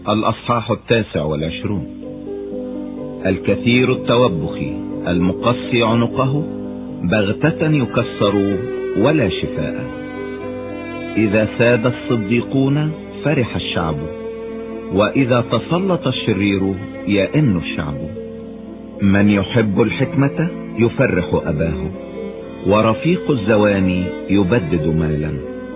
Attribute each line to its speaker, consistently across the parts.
Speaker 1: الأصحاح 29. الكثير التوبخ المقصي عنقه بغتة يكسر ولا شفاء. إذا ساد الصديقون فرح الشعب، وإذا تسلط الشرير يئن الشعب. من يحب الحكمة يفرح أباه، ورفيق الزواني يبدد مالا.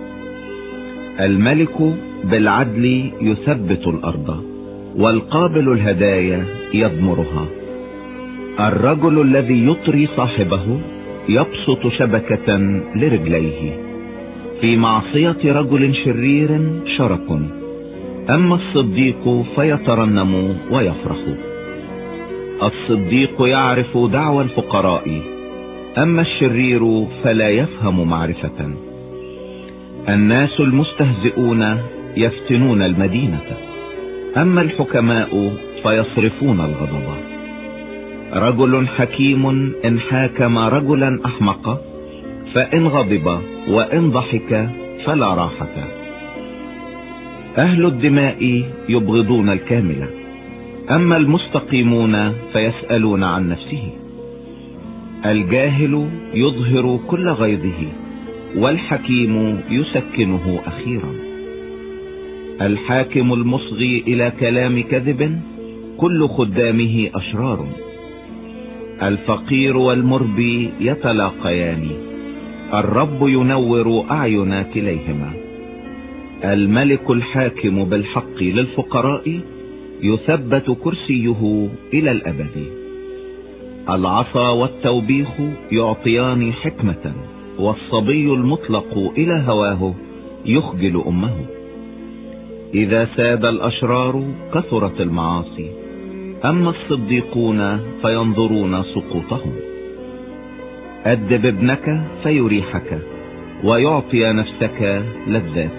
Speaker 1: الملك بالعدل يثبت الأرض، والقابل الهدايا يضمرها. الرجل الذي يطري صاحبه يبسط شبكة لرجليه. في معصية رجل شرير شرك، أما الصديق فيترنم ويفرح. الصديق يعرف دعوى الفقراء، أما الشرير فلا يفهم معرفة. الناس المستهزئون يفتنون المدينة، أما الحكماء فيصرفون الغضب. رجل حكيم إن حاكم رجلا أحمق، فإن غضب وإن ضحك فلا راحة. أهل الدماء يبغضون الكامل، أما المستقيمون فيسألون عن نفسه. الجاهل يظهر كل غيظه، والحكيم يسكنه أخيرا. الحاكم المصغي إلى كلام كذب كل خدامه أشرار. الفقير والمربي يتلاقيان، الرب ينور أعين كليهما. الملك الحاكم بالحق للفقراء يثبت كرسيه إلى الأبد. العصا والتوبيخ يعطيان حكمة، والصبي المطلق إلى هواه يخجل أمه. إذا ساد الأشرار كثرت المعاصي، أما الصديقون فينظرون سقوطهم. أدب ابنك فيريحك، ويعطي نفسك لذات.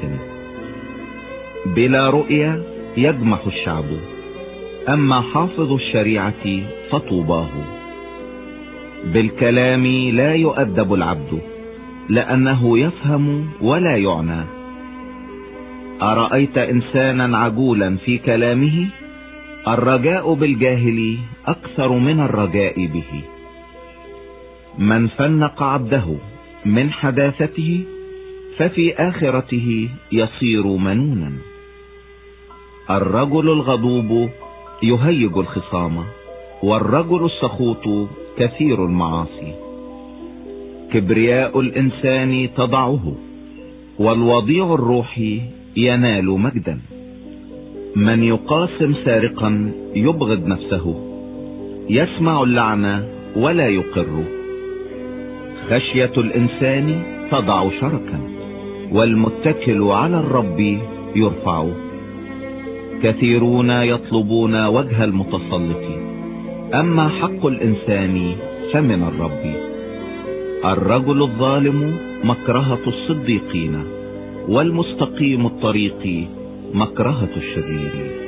Speaker 1: بلا رؤيا يجمح الشعب، أما حافظ الشريعة فطوباه. بالكلام لا يؤدب العبد، لأنه يفهم ولا يعنى. أرأيت إنسانا عجولا في كلامه؟ الرجاء بالجاهل أكثر من الرجاء به. من فنق عبده من حداثته، ففي آخرته يصير منونا. الرجل الغضوب يهيج الخصام، والرجل السخوط كثير المعاصي. كبرياء الإنسان تضعه، والوضيع الروح ينال مجدا. من يقاسم سارقا يبغض نفسه، يسمع اللعنة ولا يقر. خشية الإنسان تضع شركا، والمتكل على الرب يرفع. كثيرون يطلبون وجه المتسلط، أما حق الإنسان فمن الرب. الرجل الظالم مكرهة الصديقين، والمستقيم الطريق مكرهة الشرير.